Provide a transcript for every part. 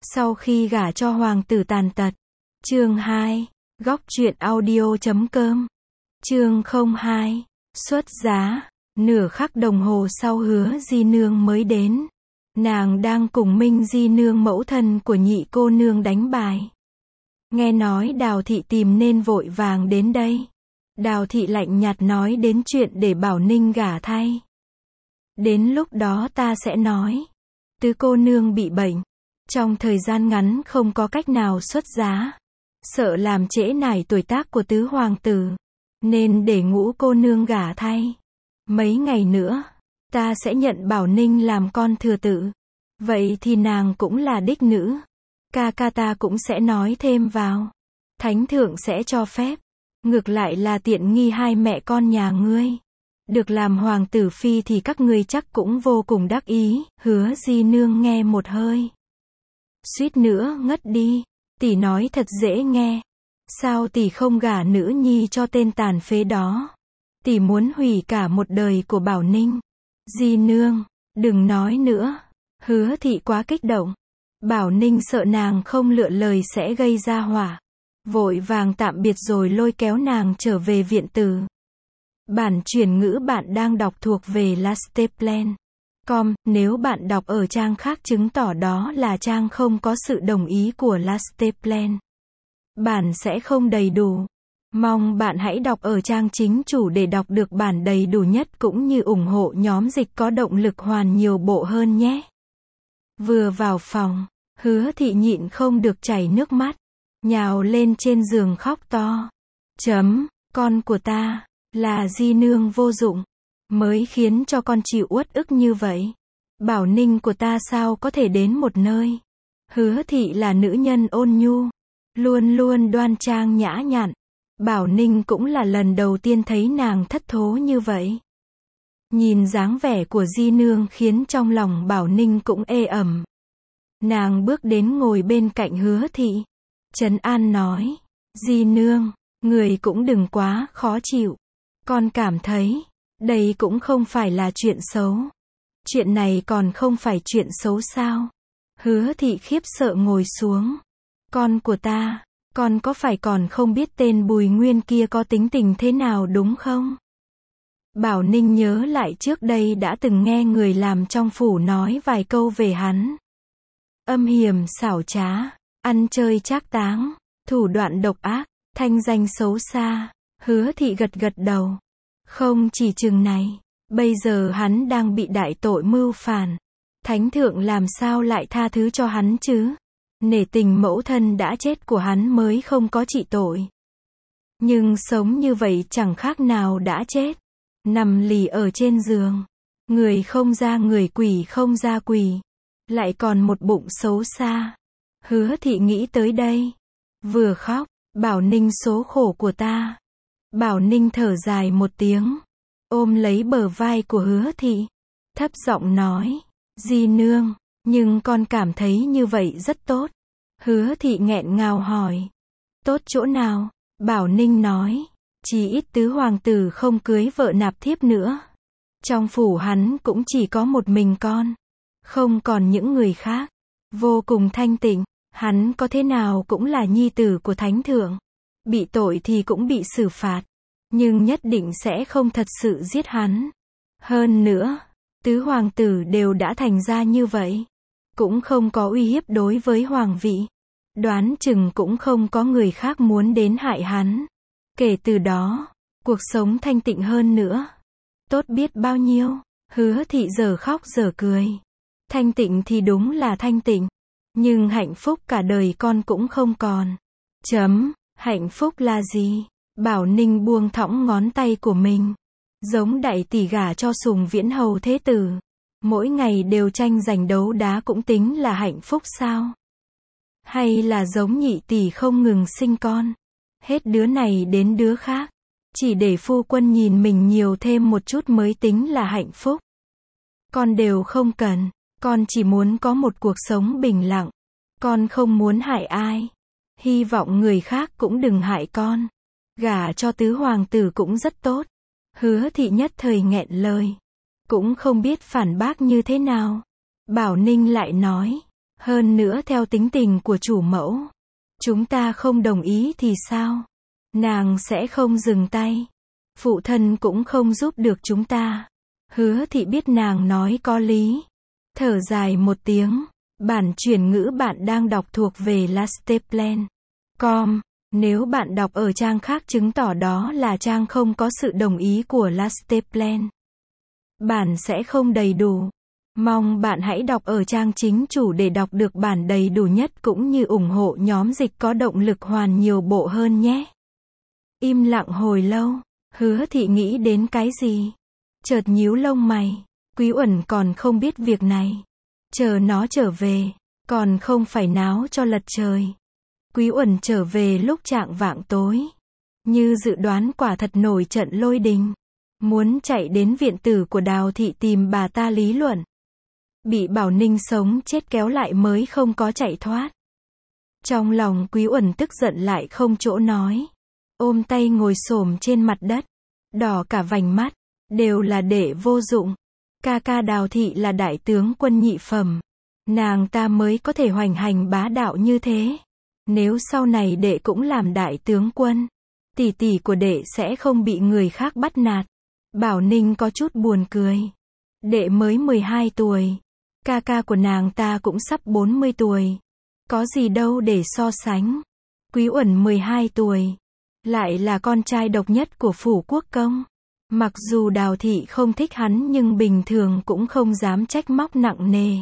Sau khi gả cho hoàng tử tàn tật. Chương 2. Góc truyện audio.com. Chương 02. Xuất giá. Nửa khắc đồng hồ sau Hứa Di Nương mới đến. Nàng đang cùng Minh Di Nương mẫu thân của nhị cô nương đánh bài. Nghe nói Đào thị tìm nên vội vàng đến đây. Đào thị lạnh nhạt nói đến chuyện để Bảo Ninh gả thay. Đến lúc đó ta sẽ nói. Tứ cô nương bị bệnh. Trong thời gian ngắn không có cách nào xuất giá. Sợ làm trễ nải tuổi tác của tứ hoàng tử. Nên để Ngũ cô nương gả thay. Mấy ngày nữa, ta sẽ nhận Bảo Ninh làm con thừa tự. Vậy thì nàng cũng là đích nữ. Ca ca ta cũng sẽ nói thêm vào. Thánh thượng sẽ cho phép. Ngược lại là tiện nghi hai mẹ con nhà ngươi. Được làm hoàng tử phi thì các ngươi chắc cũng vô cùng đắc ý. Hứa Di Nương nghe một hơi. Suýt nữa ngất đi. Tỷ nói thật dễ nghe. Sao tỷ không gả nữ nhi cho tên tàn phế đó? Tỷ muốn hủy cả một đời của Bảo Ninh. Di Nương, đừng nói nữa. Hứa thị quá kích động. Bảo Ninh sợ nàng không lựa lời sẽ gây ra họa. Vội vàng tạm biệt rồi lôi kéo nàng trở về viện tử. Bản chuyển ngữ bạn đang đọc thuộc về lasteplan.com. Nếu bạn đọc ở trang khác chứng tỏ đó là trang không có sự đồng ý của Lasteplan. Bản sẽ không đầy đủ. Mong bạn hãy đọc ở trang chính chủ để đọc được bản đầy đủ nhất cũng như ủng hộ nhóm dịch có động lực hoàn nhiều bộ hơn nhé. Vừa vào phòng, Hứa thị nhịn không được chảy nước mắt. Nhào lên trên giường khóc to. Con của ta, là Di Nương vô dụng. Mới khiến cho con chịu uất ức như vậy. Bảo Ninh của ta sao có thể đến một nơi. Hứa thị là nữ nhân ôn nhu. Luôn luôn đoan trang nhã nhặn. Bảo Ninh cũng là lần đầu tiên thấy nàng thất thố như vậy. Nhìn dáng vẻ của Di Nương khiến trong lòng Bảo Ninh cũng ê ẩm. Nàng bước đến ngồi bên cạnh Hứa thị. Trấn an nói. Di Nương, người cũng đừng quá khó chịu. Con cảm thấy, đây cũng không phải là chuyện xấu. Chuyện này còn không phải chuyện xấu sao? Hứa thị khiếp sợ ngồi xuống. Con của ta, con có phải còn không biết tên Bùi Nguyên kia có tính tình thế nào đúng không? Bảo Ninh nhớ lại trước đây đã từng nghe người làm trong phủ nói vài câu về hắn. Âm hiểm xảo trá, ăn chơi trác táng, thủ đoạn độc ác, thanh danh xấu xa. Hứa thị gật gật đầu. Không chỉ chừng này, bây giờ hắn đang bị đại tội mưu phản. Thánh thượng làm sao lại tha thứ cho hắn chứ? Nể tình mẫu thân đã chết của hắn mới không có trị tội. Nhưng sống như vậy chẳng khác nào đã chết. Nằm lì ở trên giường. Người không ra người quỷ không ra quỷ. Lại còn một bụng xấu xa. Hứa thị nghĩ tới đây. Vừa khóc, Bảo Ninh số khổ của ta. Bảo Ninh thở dài một tiếng. Ôm lấy bờ vai của Hứa thị. Thấp giọng nói. Di Nương, nhưng con cảm thấy như vậy rất tốt. Hứa thị nghẹn ngào hỏi. Tốt chỗ nào? Bảo Ninh nói. Chỉ ít tứ hoàng tử không cưới vợ nạp thiếp nữa. Trong phủ hắn cũng chỉ có một mình con. Không còn những người khác. Vô cùng thanh tịnh. Hắn có thế nào cũng là nhi tử của thánh thượng. Bị tội thì cũng bị xử phạt. Nhưng nhất định sẽ không thật sự giết hắn. Hơn nữa, tứ hoàng tử đều đã thành ra như vậy. Cũng không có uy hiếp đối với hoàng vị. Đoán chừng cũng không có người khác muốn đến hại hắn. Kể từ đó, cuộc sống thanh tịnh hơn nữa. Tốt biết bao nhiêu. Hứa thị giờ khóc giờ cười. Thanh tịnh thì đúng là thanh tịnh. Nhưng hạnh phúc cả đời con cũng không còn. Hạnh phúc là gì? Bảo Ninh buông thõng ngón tay của mình. Giống đại tỷ gả cho Sùng Viễn Hầu thế tử. Mỗi ngày đều tranh giành đấu đá cũng tính là hạnh phúc sao? Hay là giống nhị tỷ không ngừng sinh con? Hết đứa này đến đứa khác. Chỉ để phu quân nhìn mình nhiều thêm một chút mới tính là hạnh phúc. Con đều không cần. Con chỉ muốn có một cuộc sống bình lặng. Con không muốn hại ai. Hy vọng người khác cũng đừng hại con. Gả cho tứ hoàng tử cũng rất tốt. Hứa thị nhất thời nghẹn lời. Cũng không biết phản bác như thế nào. Bảo Ninh lại nói. Hơn nữa theo tính tình của chủ mẫu, chúng ta không đồng ý thì sao? Nàng sẽ không dừng tay. Phụ thân cũng không giúp được chúng ta. Hứa thị biết nàng nói có lý. Thở dài một tiếng. Bản chuyển ngữ bạn đang đọc thuộc về Lasteplan.com. Nếu bạn đọc ở trang khác chứng tỏ đó là trang không có sự đồng ý của Lasteplan. Bản sẽ không đầy đủ. Mong bạn hãy đọc ở trang chính chủ để đọc được bản đầy đủ nhất cũng như ủng hộ nhóm dịch có động lực hoàn nhiều bộ hơn nhé. Im lặng hồi lâu, Hứa thị nghĩ đến cái gì? Chợt nhíu lông mày. Quý Uẩn còn không biết việc này. Chờ nó trở về, còn không phải náo cho lật trời. Quý Uẩn trở về lúc chạng vạng tối. Như dự đoán quả thật nổi trận lôi đình. Muốn chạy đến viện tử của Đào thị tìm bà ta lý luận. Bị Bảo Ninh sống chết kéo lại mới không có chạy thoát. Trong lòng Quý Uẩn tức giận lại không chỗ nói. Ôm tay ngồi xổm trên mặt đất. Đỏ cả vành mắt. Đều là đệ vô dụng. Ca ca Đào thị là đại tướng quân nhị phẩm. Nàng ta mới có thể hoành hành bá đạo như thế. Nếu sau này đệ cũng làm đại tướng quân, tỷ tỷ của đệ sẽ không bị người khác bắt nạt. Bảo Ninh có chút buồn cười. Đệ mới 12 tuổi. Ca ca của nàng ta cũng sắp 40 tuổi. Có gì đâu để so sánh. Quý Uẩn 12 tuổi. Lại là con trai độc nhất của phủ quốc công. Mặc dù Đào thị không thích hắn nhưng bình thường cũng không dám trách móc nặng nề.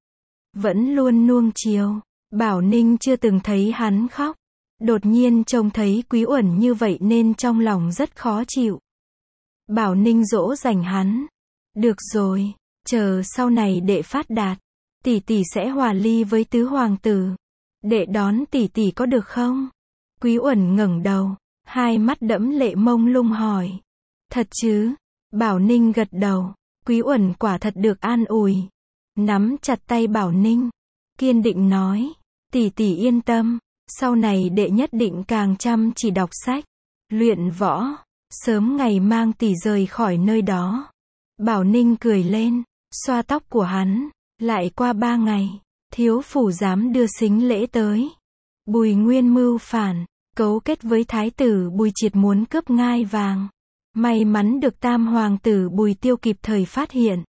Vẫn luôn nuông chiều. Bảo Ninh chưa từng thấy hắn khóc. Đột nhiên trông thấy Quý Uẩn như vậy nên trong lòng rất khó chịu. Bảo Ninh dỗ dành hắn. Được rồi, chờ sau này đệ phát đạt, tỷ tỷ sẽ hòa ly với tứ hoàng tử. Đệ đón tỷ tỷ có được không? Quý Uẩn ngẩng đầu, hai mắt đẫm lệ mông lung hỏi. Thật chứ? Bảo Ninh gật đầu. Quý Uẩn quả thật được an ủi. Nắm chặt tay Bảo Ninh, kiên định nói. Tỷ tỷ yên tâm, sau này đệ nhất định càng chăm chỉ đọc sách, luyện võ, sớm ngày mang tỷ rời khỏi nơi đó. Bảo Ninh cười lên, xoa tóc của hắn. Lại qua 3 ngày, thiếu phủ giám đưa sính lễ tới. Bùi Nguyên mưu phản, cấu kết với thái tử Bùi Triệt muốn cướp ngai vàng. May mắn được tam hoàng tử Bùi Tiêu kịp thời phát hiện,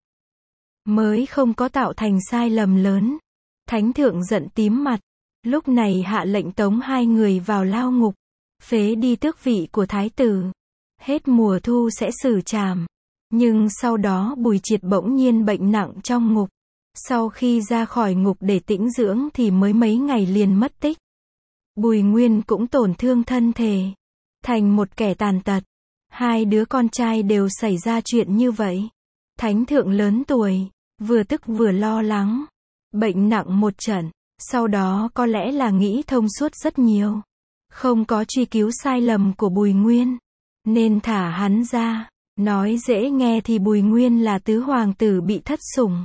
mới không có tạo thành sai lầm lớn. Thánh thượng giận tím mặt, lúc này hạ lệnh tống hai người vào lao ngục, phế đi tước vị của thái tử. Hết mùa thu sẽ xử trảm. Nhưng sau đó Bùi Triệt bỗng nhiên bệnh nặng trong ngục. Sau khi ra khỏi ngục để tĩnh dưỡng thì mới mấy ngày liền mất tích. Bùi Nguyên cũng tổn thương thân thể, thành một kẻ tàn tật. Hai đứa con trai đều xảy ra chuyện như vậy. Thánh thượng lớn tuổi, vừa tức vừa lo lắng. Bệnh nặng một trận, sau đó có lẽ là nghĩ thông suốt rất nhiều. Không có truy cứu sai lầm của Bùi Nguyên, nên thả hắn ra. Nói dễ nghe thì Bùi Nguyên là tứ hoàng tử bị thất sủng.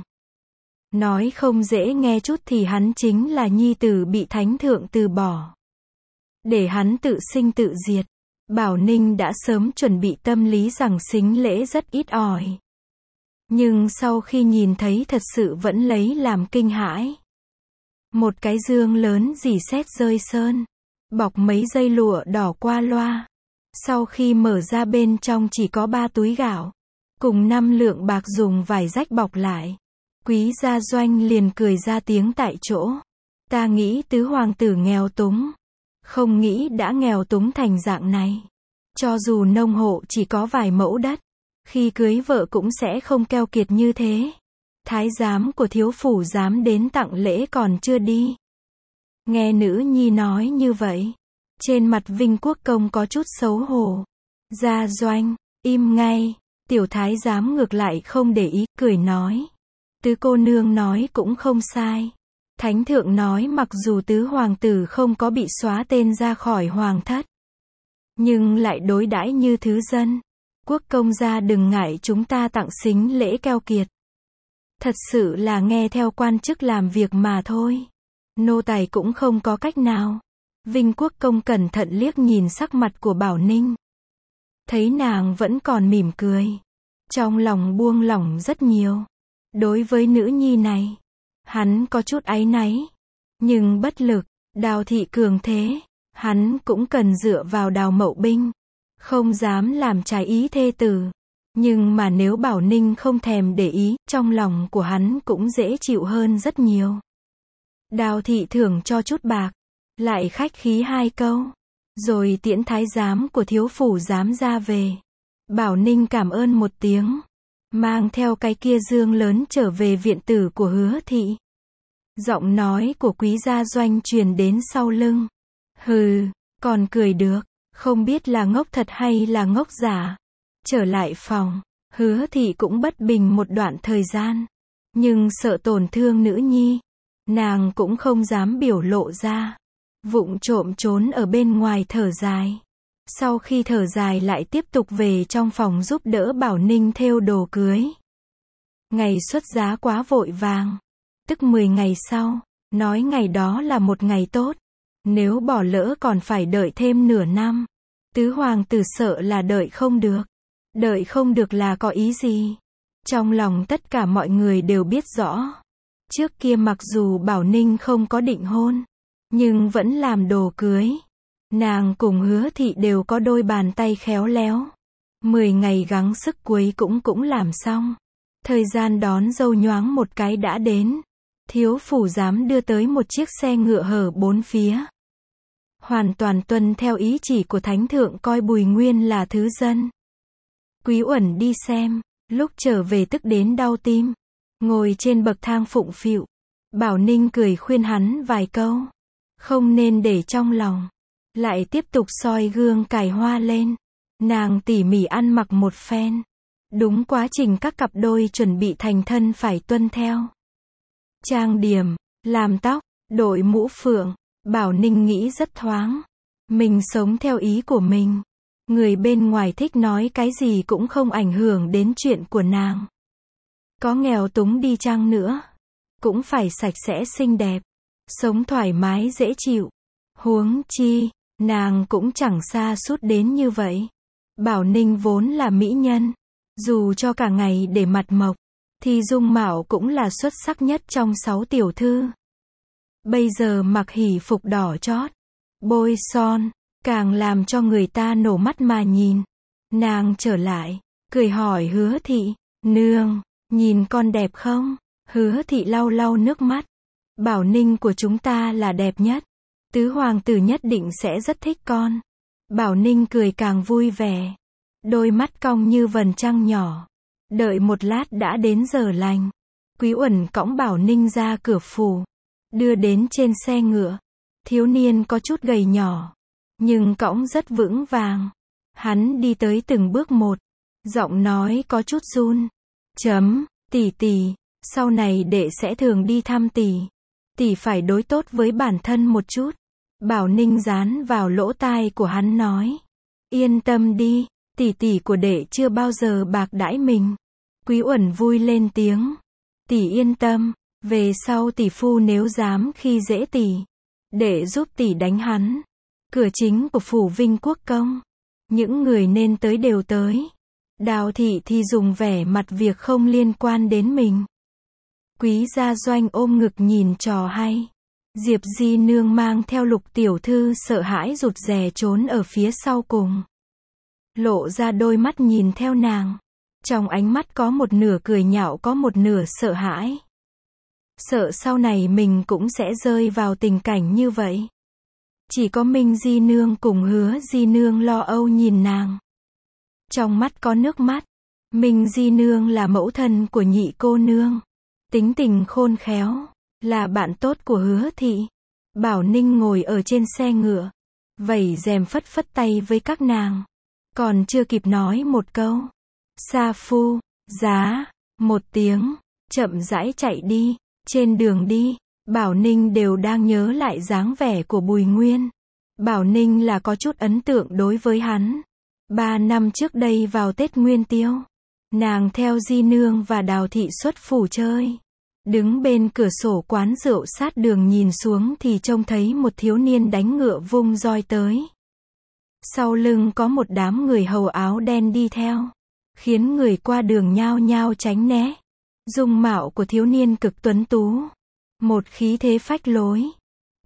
Nói không dễ nghe chút thì hắn chính là nhi tử bị thánh thượng từ bỏ. Để hắn tự sinh tự diệt. Bảo Ninh đã sớm chuẩn bị tâm lý rằng sính lễ rất ít ỏi. Nhưng sau khi nhìn thấy thật sự vẫn lấy làm kinh hãi. Một cái dương lớn rỉ sét rơi sơn, bọc mấy dây lụa đỏ qua loa. Sau khi mở ra bên trong chỉ có 3 túi gạo, cùng 5 lượng bạc dùng vải rách bọc lại. Quý gia Doanh liền cười ra tiếng tại chỗ. Ta nghĩ tứ hoàng tử nghèo túng, không nghĩ đã nghèo túng thành dạng này. Cho dù nông hộ chỉ có vài mẫu đất, khi cưới vợ cũng sẽ không keo kiệt như thế. Thái giám của thiếu phủ dám đến tặng lễ còn chưa đi. Nghe nữ nhi nói như vậy, trên mặt Vinh Quốc công có chút xấu hổ. Gia Doanh, im ngay. Tiểu thái giám ngược lại không để ý, cười nói. Tứ cô nương nói cũng không sai. Thánh thượng nói mặc dù tứ hoàng tử không có bị xóa tên ra khỏi hoàng thất, nhưng lại đối đãi như thứ dân. Quốc công gia đừng ngại chúng ta tặng sính lễ keo kiệt. Thật sự là nghe theo quan chức làm việc mà thôi. Nô tài cũng không có cách nào. Vinh Quốc công cẩn thận liếc nhìn sắc mặt của Bảo Ninh. Thấy nàng vẫn còn mỉm cười. Trong lòng buông lỏng rất nhiều. Đối với nữ nhi này, hắn có chút áy náy. Nhưng bất lực, Đào Thị cường thế, hắn cũng cần dựa vào Đào Mậu Binh, không dám làm trái ý thê tử. Nhưng mà nếu Bảo Ninh không thèm để ý, trong lòng của hắn cũng dễ chịu hơn rất nhiều. Đào Thị thưởng cho chút bạc, lại khách khí 2 câu, rồi tiễn thái giám của thiếu phủ giám ra về. Bảo Ninh cảm ơn một tiếng, mang theo cái kia dương lớn trở về viện tử của Hứa Thị. Giọng nói của Quý Gia Doanh truyền đến sau lưng. Hừ, còn cười được, không biết là ngốc thật hay là ngốc giả. Trở lại phòng, Hứa Thị cũng bất bình một đoạn thời gian. Nhưng sợ tổn thương nữ nhi, nàng cũng không dám biểu lộ ra. Vụng trộm trốn ở bên ngoài thở dài. Sau khi thở dài lại tiếp tục về trong phòng giúp đỡ Bảo Ninh thêu đồ cưới. Ngày xuất giá quá vội vàng. Tức 10 ngày sau, nói ngày đó là một ngày tốt. Nếu bỏ lỡ còn phải đợi thêm nửa năm. Tứ hoàng tử sợ là đợi không được. Đợi không được là có ý gì? Trong lòng tất cả mọi người đều biết rõ. Trước kia mặc dù Bảo Ninh không có định hôn, nhưng vẫn làm đồ cưới. Nàng cùng Hứa Thị đều có đôi bàn tay khéo léo. 10 ngày gắng sức cuối cũng làm xong. Thời gian đón dâu nhoáng một cái đã đến. Thiếu phủ giám đưa tới một chiếc xe ngựa hở 4 phía. Hoàn toàn tuân theo ý chỉ của Thánh Thượng coi Bùi Nguyên là thứ dân. Quý Uẩn đi xem, lúc trở về tức đến đau tim. Ngồi trên bậc thang phụng phịu. Bảo Ninh cười khuyên hắn vài câu. Không nên để trong lòng. Lại tiếp tục soi gương cài hoa lên. Nàng tỉ mỉ ăn mặc một phen. Đúng quá trình các cặp đôi chuẩn bị thành thân phải tuân theo. Trang điểm, làm tóc, đội mũ phượng. Bảo Ninh nghĩ rất thoáng. Mình sống theo ý của mình. Người bên ngoài thích nói cái gì cũng không ảnh hưởng đến chuyện của nàng. Có nghèo túng đi chăng nữa, cũng phải sạch sẽ xinh đẹp. Sống thoải mái dễ chịu. Huống chi, nàng cũng chẳng xa sút đến như vậy. Bảo Ninh vốn là mỹ nhân. Dù cho cả ngày để mặt mộc, thì dung mạo cũng là xuất sắc nhất trong 6 tiểu thư. Bây giờ mặc hỷ phục đỏ chót, bôi son, càng làm cho người ta nổ mắt mà nhìn. Nàng trở lại, cười hỏi Hứa Thị, nương, nhìn con đẹp không? Hứa Thị lau lau nước mắt. Bảo Ninh của chúng ta là đẹp nhất. Tứ hoàng tử nhất định sẽ rất thích con. Bảo Ninh cười càng vui vẻ. Đôi mắt cong như vầng trăng nhỏ. Đợi một lát đã đến giờ lành. Quý Uẩn cõng Bảo Ninh ra cửa phủ. Đưa đến trên xe ngựa. Thiếu niên có chút gầy nhỏ. Nhưng cõng rất vững vàng. Hắn đi tới từng bước một. Giọng nói có chút run. Tỷ tỷ, sau này đệ sẽ thường đi thăm tỷ. Tỷ phải đối tốt với bản thân một chút. Bảo Ninh dán vào lỗ tai của hắn nói. Yên tâm đi, tỷ tỷ của đệ chưa bao giờ bạc đãi mình. Quý Uẩn vui lên tiếng. Tỷ yên tâm, về sau tỷ phu nếu dám khi dễ tỷ, đệ giúp tỷ đánh hắn. Cửa chính của phủ Vinh Quốc công. Những người nên tới đều tới. Đào Thị thì dùng vẻ mặt việc không liên quan đến mình. Quý Gia Doanh ôm ngực nhìn trò hay. Diệp Di Nương mang theo Lục tiểu thư sợ hãi rụt rè trốn ở phía sau cùng. Lộ ra đôi mắt nhìn theo nàng. Trong ánh mắt có một nửa cười nhạo có một nửa sợ hãi. Sợ sau này mình cũng sẽ rơi vào tình cảnh như vậy. Chỉ có Minh Di Nương cùng Hứa Di Nương lo âu nhìn nàng. Trong mắt có nước mắt. Minh Di Nương là mẫu thân của nhị cô nương. Tính tình khôn khéo. Là bạn tốt của Hứa Thị. Bảo Ninh ngồi ở trên xe ngựa. Vẩy rèm phất phất tay với các nàng. Còn chưa kịp nói một câu. Sa phu, giá, một tiếng. Chậm rãi chạy đi. Trên đường đi, Bảo Ninh đều đang nhớ lại dáng vẻ của Bùi Nguyên. Bảo Ninh là có chút ấn tượng đối với hắn. 3 năm trước đây vào Tết Nguyên Tiêu, nàng theo Di Nương và Đào Thị xuất phủ chơi. Đứng bên cửa sổ quán rượu sát đường nhìn xuống thì trông thấy một thiếu niên đánh ngựa vung roi tới. Sau lưng có một đám người hầu áo đen đi theo, khiến người qua đường nhao nhao tránh né. Dung mạo của thiếu niên cực tuấn tú, một khí thế phách lối,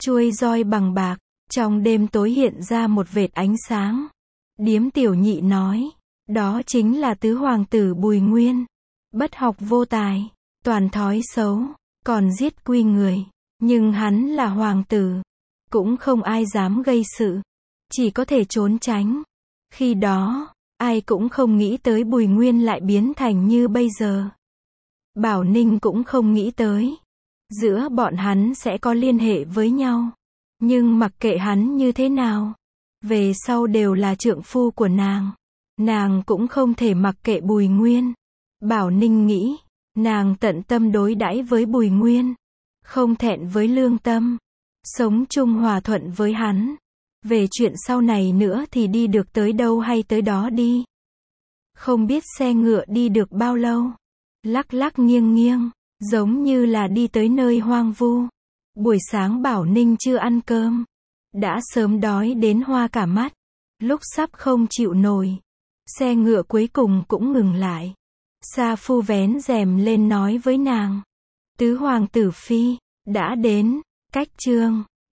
chuôi roi bằng bạc, trong đêm tối hiện ra một vệt ánh sáng. Điếm tiểu nhị nói, đó chính là tứ hoàng tử Bùi Nguyên. Bất học vô tài, toàn thói xấu, còn giết quy người. Nhưng hắn là hoàng tử, cũng không ai dám gây sự, chỉ có thể trốn tránh. Khi đó, ai cũng không nghĩ tới Bùi Nguyên lại biến thành như bây giờ. Bảo Ninh cũng không nghĩ tới, giữa bọn hắn sẽ có liên hệ với nhau. Nhưng mặc kệ hắn như thế nào, về sau đều là trượng phu của nàng cũng không thể mặc kệ Bùi Nguyên. Bảo Ninh nghĩ, nàng tận tâm đối đãi với Bùi Nguyên, không thẹn với lương tâm, sống chung hòa thuận với hắn. Về chuyện sau này nữa thì đi được tới đâu hay tới đó đi. Không biết xe ngựa đi được bao lâu, lắc lắc nghiêng nghiêng, giống như là đi tới nơi hoang vu. Buổi sáng Bảo Ninh chưa ăn cơm, đã sớm đói đến hoa cả mắt. Lúc sắp không chịu nổi, xe ngựa cuối cùng cũng ngừng lại. Sa Phu vén rèm lên nói với nàng, tứ hoàng tử phi đã đến. Cách chương